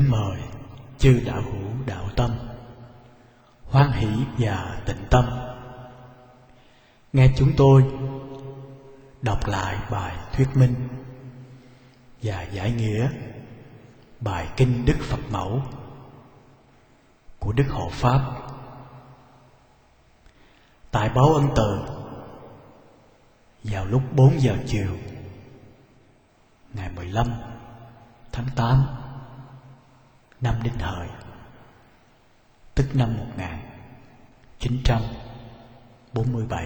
kính mời chư đạo hữu đạo tâm hoan hỷ và tịnh tâm nghe chúng tôi đọc lại bài thuyết minh và giải nghĩa bài kinh Đức Phật Mẫu của Đức Hộ Pháp tại Báo Ân Từ vào lúc 4 giờ chiều ngày 15 tháng 8 năm Đinh Hợi, tức năm 1947.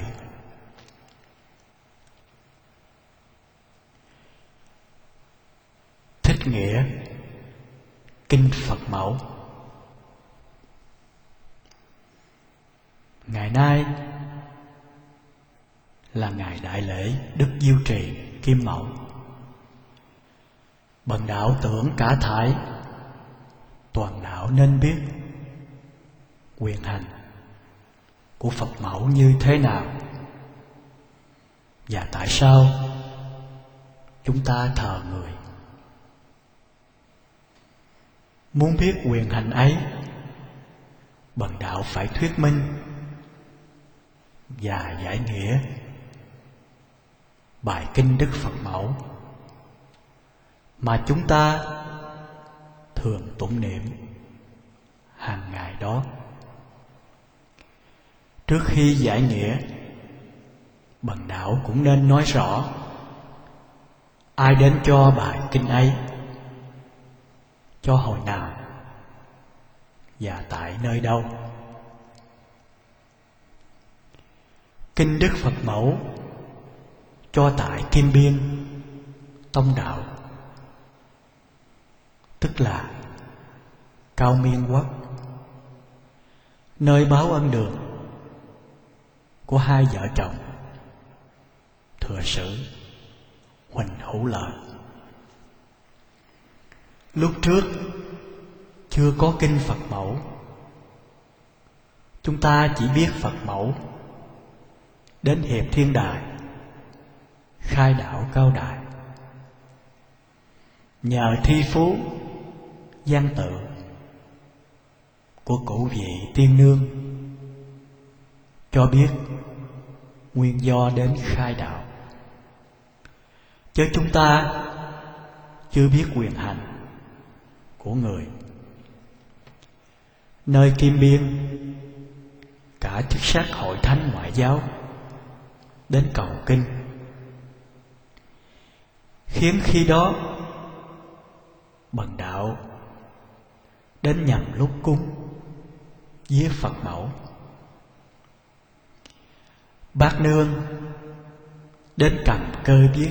Thích nghĩa kinh Phật Mẫu. Ngày nay là ngày đại lễ Đức Diêu Trì Kim Mẫu. Bần đạo tưởng cả thảy toàn đạo nên biết quyền hành của Phật Mẫu như thế nào và tại sao chúng ta thờ người. Muốn biết quyền hành ấy, bần đạo phải thuyết minh và giải nghĩa bài kinh Đức Phật Mẫu mà chúng ta thường tụng niệm hàng ngày đó. Trước khi giải nghĩa, bần đạo cũng nên nói rõ ai đến cho bài kinh ấy, cho hồi nào và tại nơi đâu. Kinh Đức Phật Mẫu cho tại Kim Biên Tông Đạo, tức là Cao Miên Quốc, nơi báo ân đường của hai vợ chồng Thừa Sử Huỳnh Hữu Lợi. Lúc trước chưa có kinh Phật Mẫu, chúng ta chỉ biết Phật Mẫu đến Hiệp Thiên Đài khai đạo Cao Đại. Nhờ thi phú văn tự của cụ vị tiên nương cho biết nguyên do đến khai đạo, chứ chúng ta chưa biết quyền hành của người. Nơi Kim Biên, cả chức sắc hội thánh ngoại giáo đến cầu kinh, khiến khi đó bần đạo đến nhằm lúc cúng viết Phật Mẫu. Bác nương đến cầm cơ viết.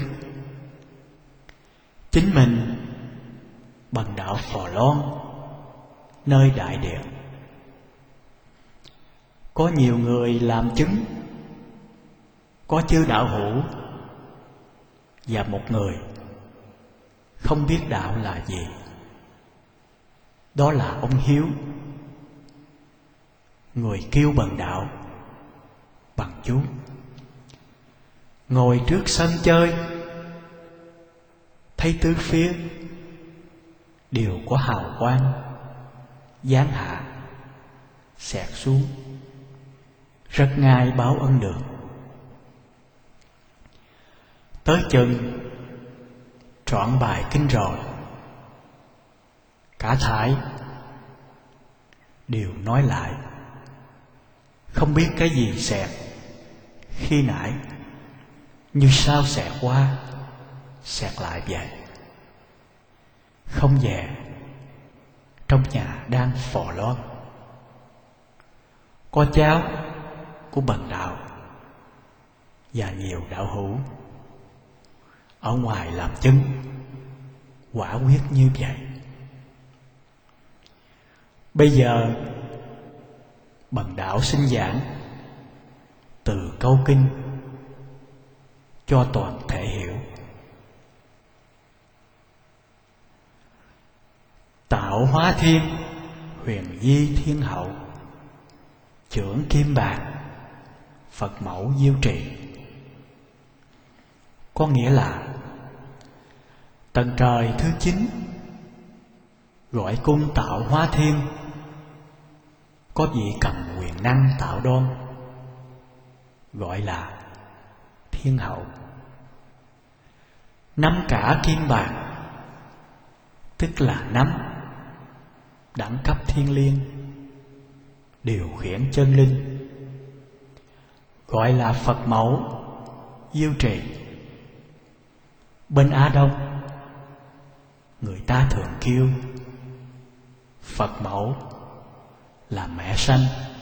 Chính mình bần đạo Phò Loan nơi đại điện, có nhiều người làm chứng, có chư đạo hữu và một người không biết đạo là gì. Đó là ông Hiếu, người kêu bần đạo bằng chú, ngồi trước sân chơi, thấy tứ phía đều có hào quang giáng hạ xẹt xuống, rất ngay báo ân đường. Tới chừng trọn bài kinh rồi, cả thảy đều nói lại, không biết cái gì xẹt khi nãy, như sao xẹt qua xẹt lại vậy. Không về trong nhà đang Phò Loan, có cháu của bần đạo và nhiều đạo hữu ở ngoài làm chứng, quả quyết như vậy. Bây giờ bần đạo xin giảng từ câu kinh cho toàn thể hiểu. Tạo hóa thiên, huyền di thiên hậu, trưởng kim bạc, Phật Mẫu Diêu Trì. Có nghĩa là tầng trời thứ 9 gọi cung tạo hóa thiên, có vị cầm quyền năng tạo đoan, gọi là thiên hậu. Nắm cả kim bạc, tức là nắm đẳng cấp thiên liêng, điều khiển chân linh, gọi là Phật mẫu diêu trì. Bên Á Đông, người ta thường kêu Phật mẫu là mẹ sanh,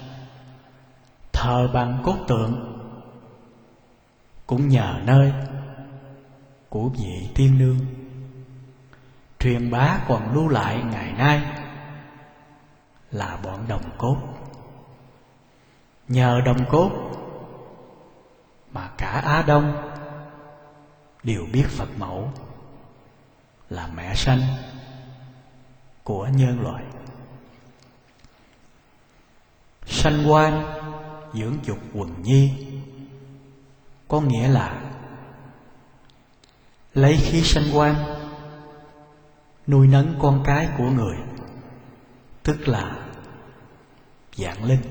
thờ bằng cốt tượng, cũng nhờ nơi của vị tiên nương. Truyền bá còn lưu lại ngày nay là bọn đồng cốt. Nhờ đồng cốt mà cả Á Đông đều biết Phật mẫu là mẹ sanh của nhân loại. Sanh quan dưỡng dục quần nhi, có nghĩa là lấy khí sanh quan nuôi nấng con cái của người, tức là vạn linh.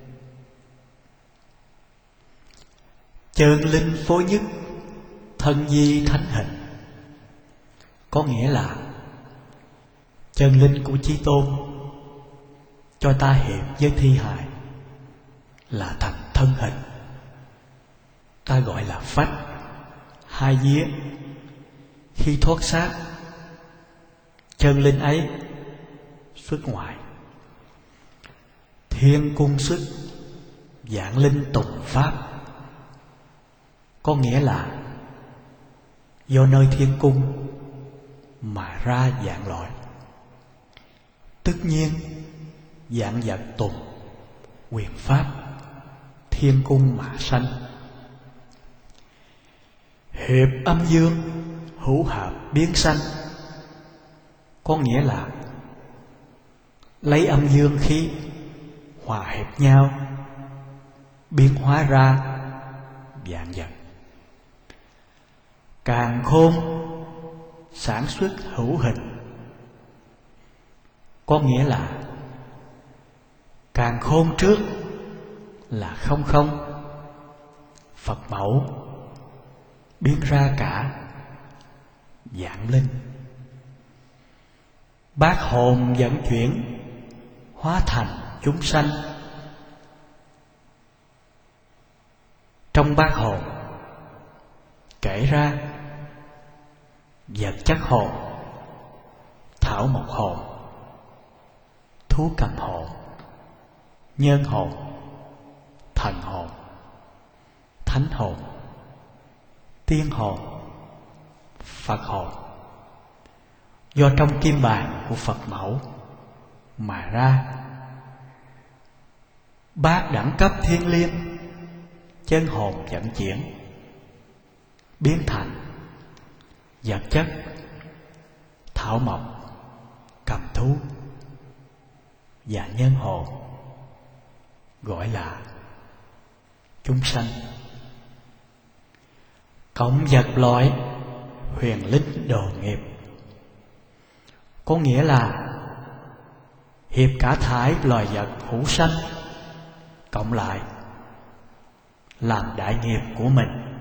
Chân linh phối nhất, thân di thánh hình, có nghĩa là chân linh của Chí Tôn cho ta hiệp với thi hài là thành thân hình, ta gọi là phách, hai vía. Khi thoát xác, chân linh ấy xuất ngoại, thiên cung xuất, vạn linh tùng pháp, có nghĩa là do nơi thiên cung mà ra vạn loại. Tất nhiên vạn vật tùng quyền pháp, thiên cung mà sanh. Hiệp âm dương, hữu hợp biến sanh, có nghĩa là lấy âm dương khí hòa hiệp nhau, biến hóa ra vạn vật. Càn khôn sản xuất hữu hình, có nghĩa là càn khôn trước là không không, Phật mẫu biến ra cả vạn linh. Bát hồn vận chuyển hóa thành chúng sanh. Trong bát hồn kể ra vật chất hồn, thảo mộc hồn, thú cầm hồn, nhân hồn, thần hồn, thánh hồn, tiên hồn, Phật hồn, do trong kim bàn của Phật mẫu mà ra. Bát đẳng cấp thiên liêng, chân hồn vận chuyển biến thành vật chất, thảo mộc, cầm thú và nhân hồn, gọi là chúng sanh. Cộng vật loại, huyền linh đồ nghiệp, có nghĩa là hiệp cả thải loài vật hữu sanh cộng lại làm đại nghiệp của mình,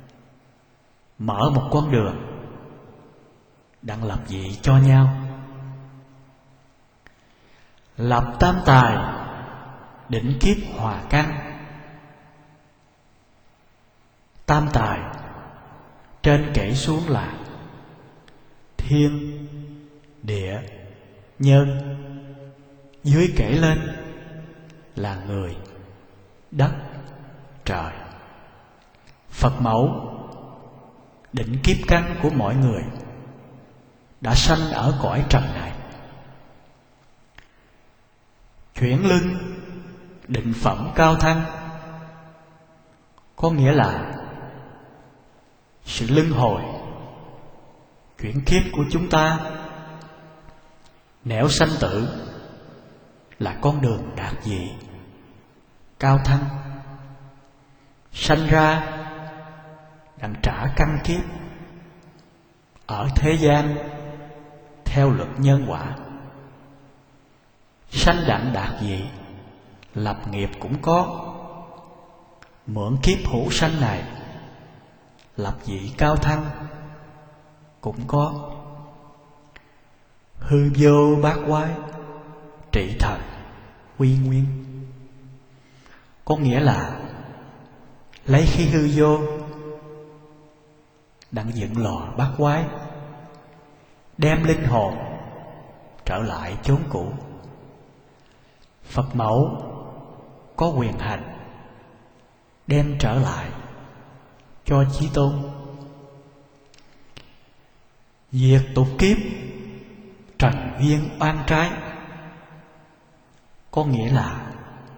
mở một con đường đang lập vị cho nhau. Lập tam tài, định kiếp hòa căn. Tam tài trên kể xuống là thiên, địa, nhân, dưới kể lên là người, đất, trời. Phật mẫu định kiếp căn của mọi người đã sanh ở cõi trần này. Chuyển lưng định phẩm cao thăng, có nghĩa là sự luân hồi chuyển kiếp của chúng ta. Nẻo sanh tử là con đường đạt vị cao thăng. Sanh ra đặng trả căn kiếp ở thế gian theo luật nhân quả sanh đặng đạt dị, lập nghiệp cũng có. Mượn kiếp hữu sanh này, lập dị cao thăng cũng có. Hư vô bát quái, trị thời quy nguyên. Có nghĩa là lấy khí hư vô đặng dựng lò bát quái, đem linh hồn trở lại chốn cũ. Phật mẫu có quyền hành đem trở lại cho Chí Tôn. Diệt tục kiếp, trần duyên oan trái. Có nghĩa là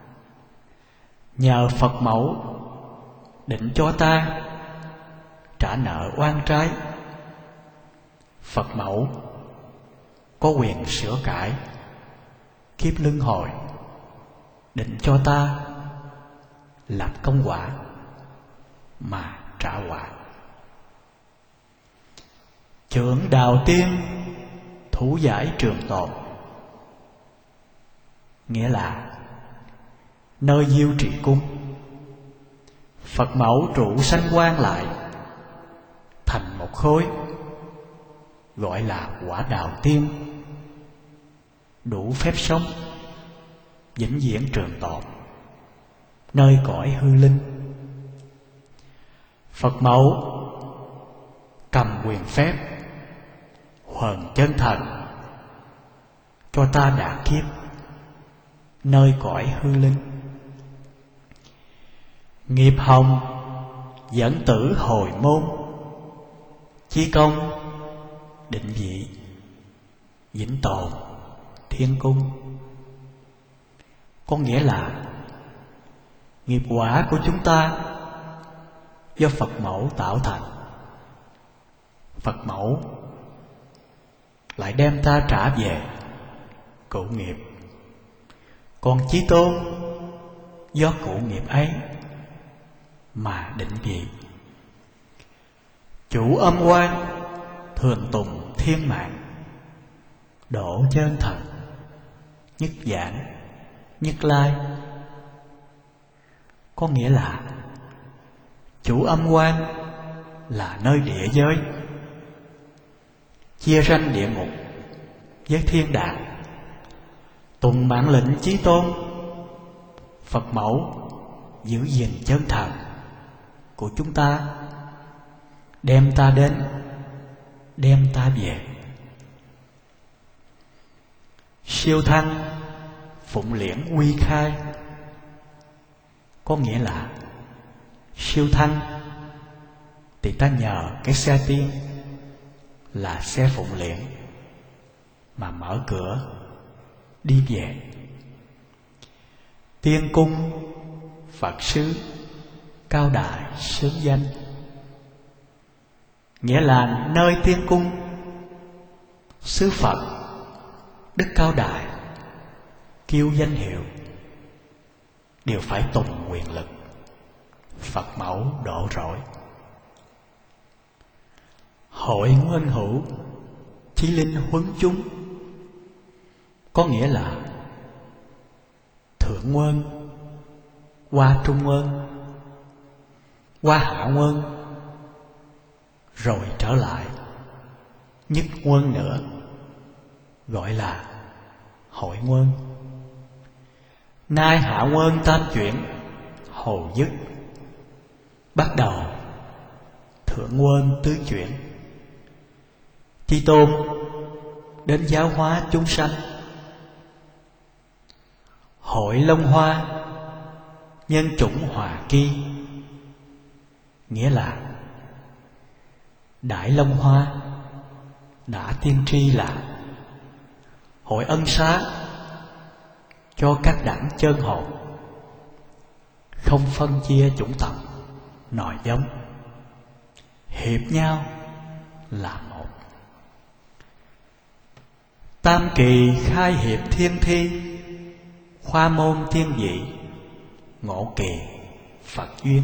nhờ Phật mẫu định cho ta trả nợ oan trái. Phật mẫu có quyền sửa cải kiếp luân hồi, định cho ta lập công quả mà trả quả. Trưởng Đào Tiên, thủ giải trường tồn. Nghĩa là nơi Diêu Trì Cung, Phật mẫu trụ sanh quan lại thành một khối, gọi là quả Đào Tiên, đủ phép sống vĩnh viễn trường tồn nơi cõi hư linh. Phật mẫu cầm quyền phép huần chân thần cho ta đạt kiếp nơi cõi hư linh. Nghiệp hồng dẫn tử hồi môn, chí công định vị vĩnh tồn thiên cung. Có nghĩa là nghiệp quả của chúng ta do Phật mẫu tạo thành. Phật mẫu lại đem ta trả về cụ nghiệp. Còn Chí Tôn do cụ nghiệp ấy mà định vị. Chủ âm quan thường tùng thiên mạng, độ chân thần nhất giảng nhất lai. Có nghĩa là chủ âm quan là nơi địa giới, chia ranh địa ngục với thiên đàng. Tùng mạng lệnh Chí Tôn, Phật mẫu giữ gìn chân thần của chúng ta, đem ta đến, đem ta về. Siêu thăng phụng liễn quy khai. Có nghĩa là siêu thăng thì ta nhờ cái xe tiên là xe phụng liễn mà mở cửa đi về. Tiên cung Phật sứ cao đại sướng danh. Nghĩa là nơi tiên cung sứ Phật đức cao đại kêu danh hiệu đều phải tùng quyền lực Phật mẫu độ rỗi. Hội nguyên hữu chí linh huấn chúng. Có nghĩa là thượng nguyên qua trung nguyên, qua hạ nguyên, rồi trở lại nhất nguyên nữa, gọi là hội nguyên. Nay hạ nguyên tam chuyển hồ dứt, bắt đầu thượng nguyên tứ chuyển. Chí Tôn đến giáo hóa chúng sanh. Hội Long Hoa nhân chủng hòa kỳ. Nghĩa là Đại Long Hoa đã tiên tri là hội ân xá cho các đẳng chân hồn, không phân chia chủng tộc nòi giống, hiệp nhau là một. Tam kỳ khai hiệp thiên thi, khoa môn tiên vị, ngộ kỳ Phật duyên.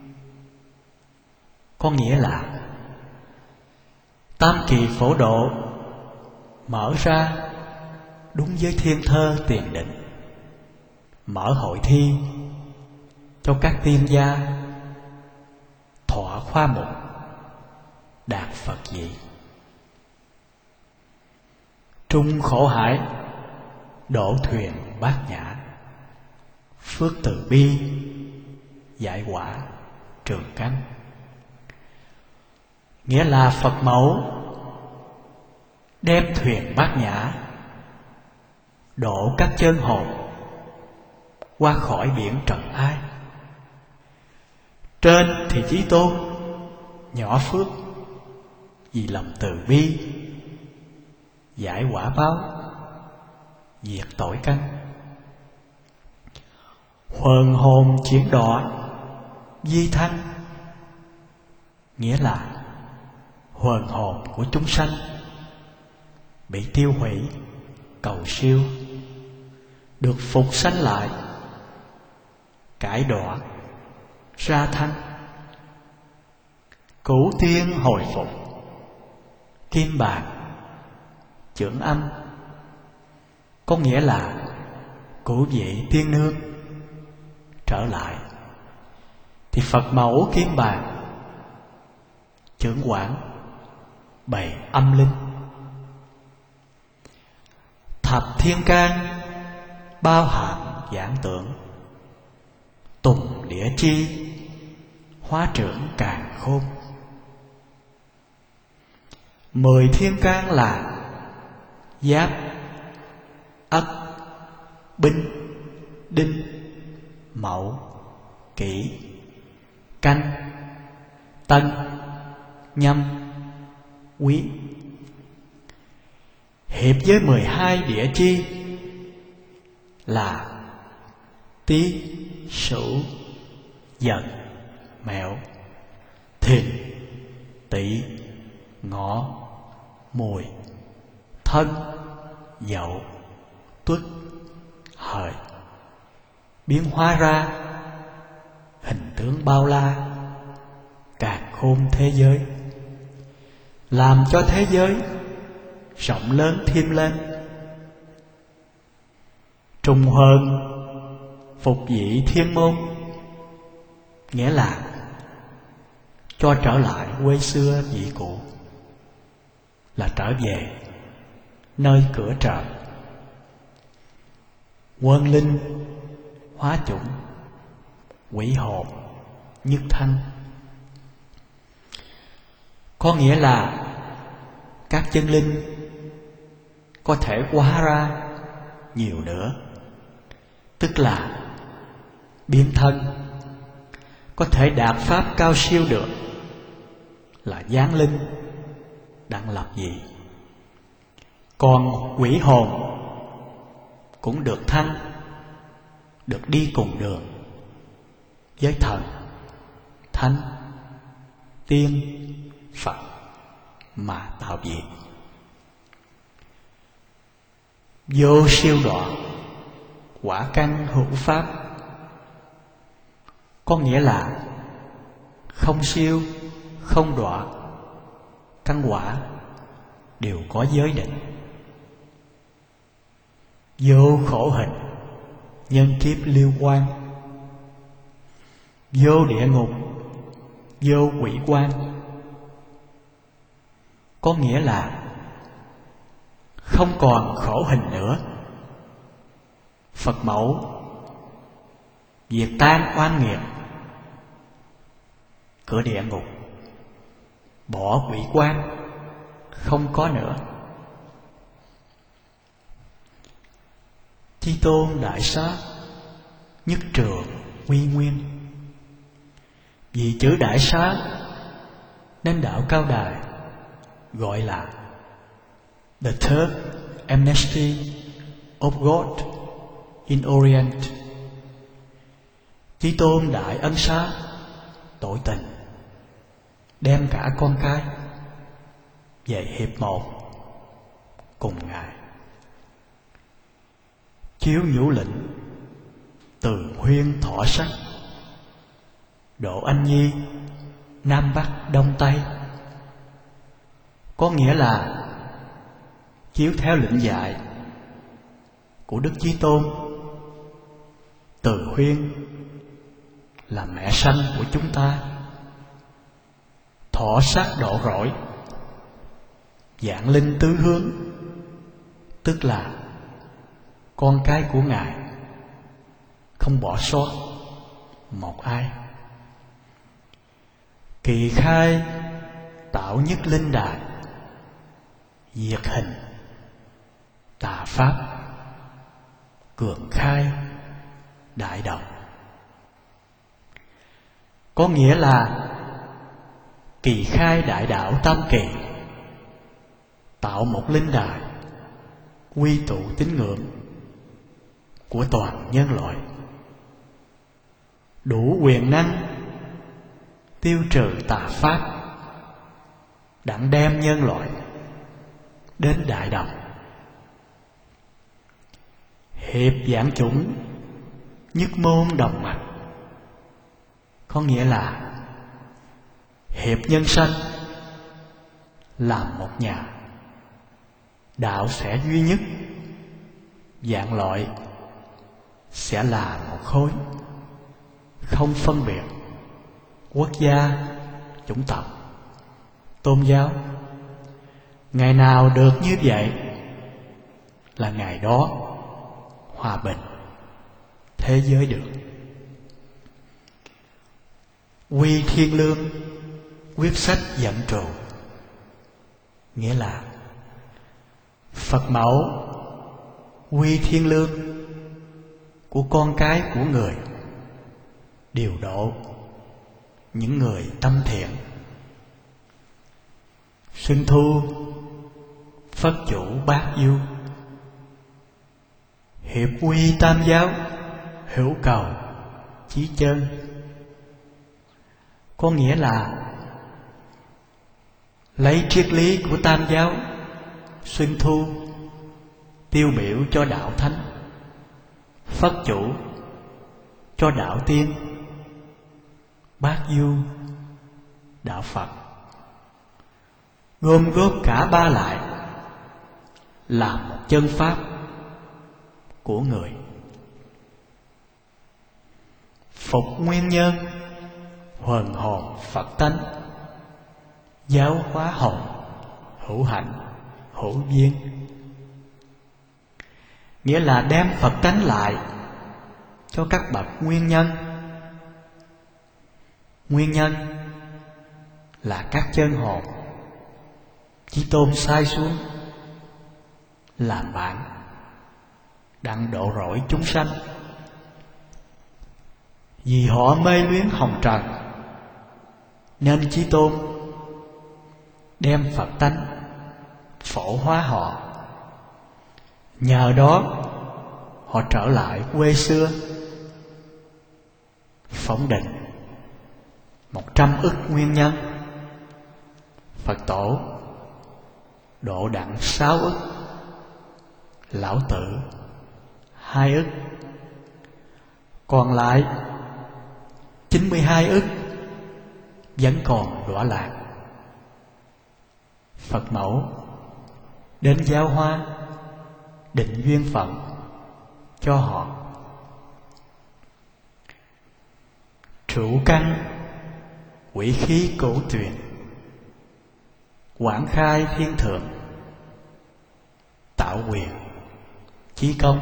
Có nghĩa là tam kỳ phổ độ mở ra đúng với thiên thơ tiền định, mở hội thi cho các tiên gia, thọ khoa mục đạt Phật vị. Trung khổ hải, đổ thuyền bát nhã, phước từ bi, giải quả trường cánh. Nghĩa là Phật mẫu đem thuyền bát nhã độ các chân hồn qua khỏi biển trần ai. Trên thì Chí Tôn nhỏ phước vì lòng từ bi, giải quả báo, diệt tội căn. Huần hồn chuyển đọa di thanh, nghĩa là huần hồn của chúng sanh bị tiêu hủy, cầu siêu, được phục sanh lại, cải đọa ra thanh. Cửu tiên hồi phục, kim bàn chưởng âm, có nghĩa là cửu vị tiên nương trở lại, thì Phật mẫu kim bàn chưởng quản bày âm linh. Thập thiên can bao hàm giảng tưởng, tùng địa chi hóa trưởng càn khôn. 10 thiên can là Giáp, Ất, Bính, Đinh, Mậu, Kỷ, Canh, Tân, Nhâm, Quý. Hiệp với 12 địa chi là Tý, Sửu, Dần, Mẹo, Thìn, Tỵ, Ngọ, Mùi, Thân, Dậu, Tuất, Hợi. Biến hóa ra hình tướng bao la, càn khôn thế giới, làm cho thế giới rộng lớn thêm lên. Trùng hơn phục vị thiên môn, nghĩa là cho trở lại quê xưa vị cũ, là trở về nơi cửa trời. Quân linh hóa chủng, quỷ hồn nhất thanh, có nghĩa là các chân linh có thể hóa ra nhiều nữa, tức là biến thân, có thể đạt pháp cao siêu được, là giáng linh đang lập dị. Còn quỷ hồn cũng được thăng, được đi cùng đường với thần, thánh, tiên, Phật mà tạo diện. Vô siêu đọa, quả căn hữu pháp, có nghĩa là không siêu, không đọa, căn quả đều có giới định. Vô khổ hình, nhân kiếp lưu quan, vô địa ngục, vô quỷ quan, có nghĩa là không còn khổ hình nữa. Phật mẫu diệt tan oan nghiệp, cửa địa ngục, bỏ quỷ quan, không có nữa. Chí Tôn Đại Sát nhất trường uy nguyên, vì chữ Đại Sát nên đạo Cao Đài gọi là The Third Amnesty of God in Orient. Chí Tôn Đại Ân Xá tội tình, đem cả con cái về hiệp một cùng Ngài. Chiếu nhũ lĩnh từ huyên thọ sắc, độ anh nhi Nam Bắc Đông Tây, có nghĩa là chiếu theo lệnh dạy của Đức Chí Tôn. Từ Huyên là mẹ sanh của chúng ta. Thọ sắc độ rỗi, vạn linh tứ hướng, tức là con cái của Ngài, không bỏ sót một ai. Kỳ khai tạo nhất linh đài, diệt hình tà pháp, cường khai đại đồng. Có nghĩa là kỳ khai đại đạo tam kỳ, tạo một linh đài quy tụ tín ngưỡng của toàn nhân loại, đủ quyền năng tiêu trừ tà pháp, đặng đem nhân loại đến đại đồng. Hiệp vạn chủng, nhất môn đồng mạch, có nghĩa là hiệp nhân sanh làm một nhà, đạo sẽ duy nhất, vạn loại sẽ là một khối, không phân biệt quốc gia, chủng tộc, tôn giáo. Ngày nào được như vậy là ngày đó hòa bình thế giới được. Quy Thiên Lương, quyết sách dẫn trụ, nghĩa là Phật mẫu quy thiên lương của con cái của người, điều độ những người tâm thiện. Xuân thu Phất chủ bát du, hiệp quy tam giáo, hữu cầu chí chân. Có nghĩa là lấy triết lý của tam giáo Xuân thu tiêu biểu cho đạo thánh, Phất chủ cho đạo tiên, bát du đạo Phật, gom góp cả ba lại là một chân pháp của người. Phục nguyên nhân, huần hồn Phật tánh, giáo hóa hồn, hữu hạnh hữu duyên. Nghĩa là đem Phật tánh lại cho các bậc nguyên nhân. Nguyên nhân là các chân hồn Chí Tôn sai xuống làm bạn, đặng độ rỗi chúng sanh. Vì họ mê luyến hồng trần, nên Chí Tôn đem Phật tánh phổ hóa họ. Nhờ đó họ trở lại quê xưa, phóng định 100 ức nguyên nhân. Phật tổ độ đặng 6 ức, lão tử 2 ức, còn lại 92 ức vẫn còn đọa lạc. Phật mẫu đến giáo hóa, định duyên phận cho họ. Trụ căn quỷ khí cổ truyền, quảng khai thiên thượng, tạo quyền chí công.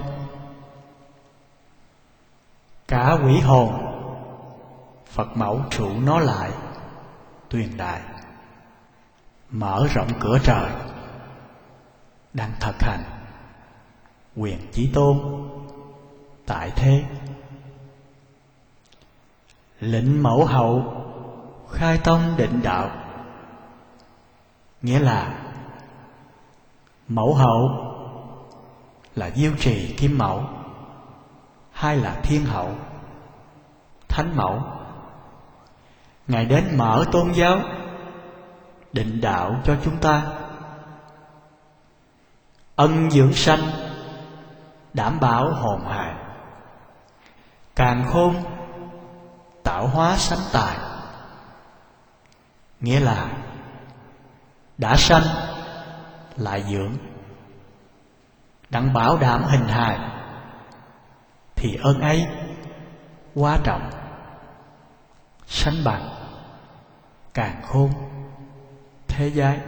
Cả quỷ hồn Phật mẫu trụ nó lại, tuyền đại mở rộng cửa trời, đang thực hành quyền Chí Tôn tại thế. Lệnh mẫu hậu khai tông định đạo, nghĩa là mẫu hậu là Diêu Trì Kim Mẫu, hay là Thiên Hậu Thánh Mẫu. Ngài đến mở tôn giáo, định đạo cho chúng ta. Ân dưỡng sanh, đảm bảo hồn hài, càn khôn tạo hóa sanh tài. Nghĩa là đã sanh lại dưỡng, đặng bảo đảm hình hài thì ơn ấy quá trọng, sánh bằng càn khôn thế giới.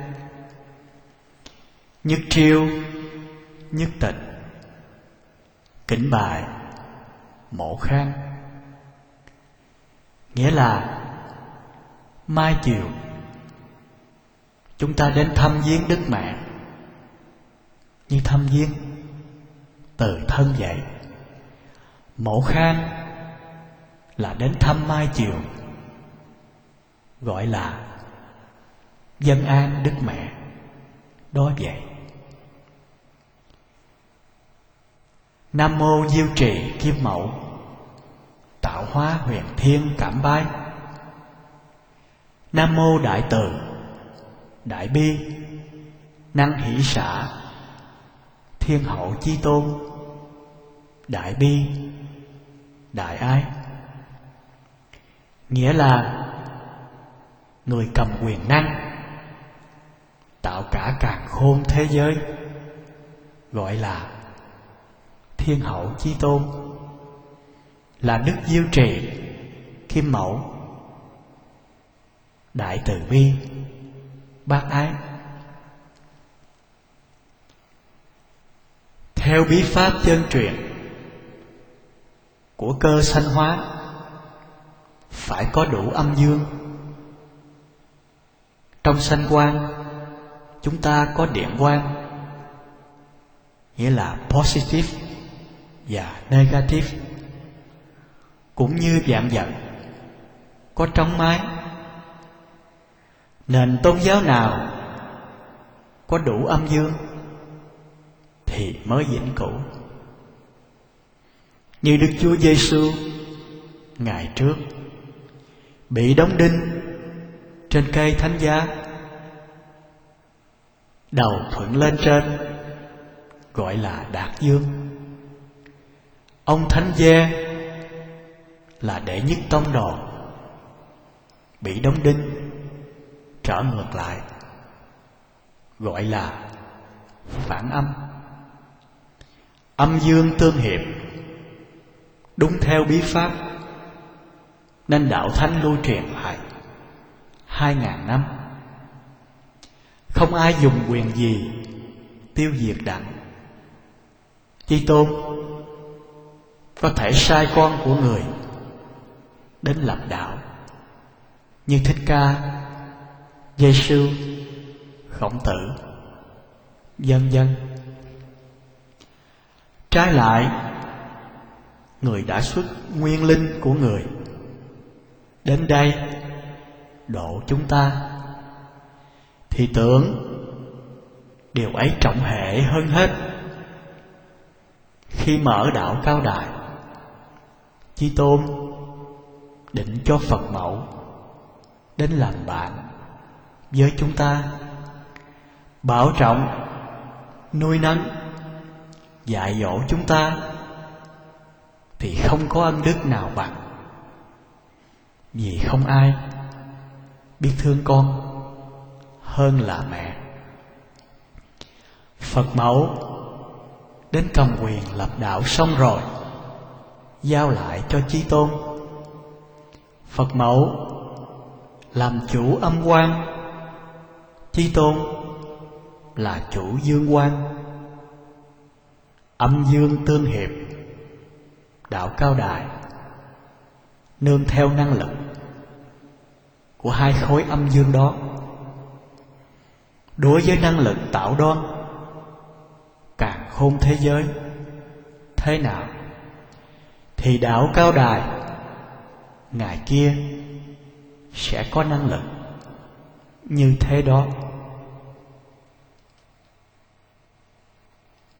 Nhất triêu nhất tịch, kính bài mộ khang. Nghĩa là mai chiều chúng ta đến thăm viếng Đức Mẹ như thăm viếng từ thân vậy. Mộ khang là đến thăm mai chiều, gọi là dâng an Đức Mẹ đó vậy. Nam mô Diêu Trì Kim Mẫu, tạo hóa huyền thiên cảm bái. Nam mô Đại Từ Đại Bi năng hỷ xả, Thiên Hậu Chi Tôn đại bi đại ái. Nghĩa là người cầm quyền năng tạo cả càn khôn thế giới, gọi là Thiên Hậu Chi Tôn, là Đức Diêu Trì Kim Mẫu, đại từ bi bác ái. Theo bí pháp chân truyền của cơ sanh hóa, phải có đủ âm dương. Trong sanh quang chúng ta có điện quang, nghĩa là positive và negative. Cũng như vạn vật có trống mái. Nền tôn giáo nào có đủ âm dương thì mới vĩnh cửu. Như Đức Chúa Giêsu ngày trước bị đóng đinh trên cây thánh giá, đầu thuận lên trên, gọi là Đạt Dương. Ông Thánh Giê là đệ nhất tông đồ, bị đóng đinh trở ngược lại, gọi là phản âm. Âm dương tương hiệp, đúng theo bí pháp, nên đạo thánh lưu truyền lại 2000 năm. Không ai dùng quyền gì tiêu diệt đặng. Chi Tôn có thể sai con của người đến lập đạo, như Thích Ca, Giêsu, Khổng Tử, vân vân. Trái lại, người đã xuất nguyên linh của người đến đây độ chúng ta, thì tưởng điều ấy trọng hệ hơn hết. Khi mở đạo Cao Đài, Chí Tôn định cho Phật Mẫu đến làm bạn với chúng ta, bảo trọng, nuôi nấng, dạy dỗ chúng ta, thì không có ân đức nào bằng. Vì không ai biết thương con hơn là mẹ. Phật Mẫu đến cầm quyền lập đạo xong rồi, giao lại cho Chí Tôn. Phật Mẫu làm chủ âm quang, Chí Tôn là chủ dương quang. Âm dương tương hiệp, đạo Cao Đài nương theo năng lực của hai khối âm dương đó. Đối với năng lực tạo đoan càn khôn thế giới thế nào, thì đạo Cao Đài ngày kia sẽ có năng lực như thế đó.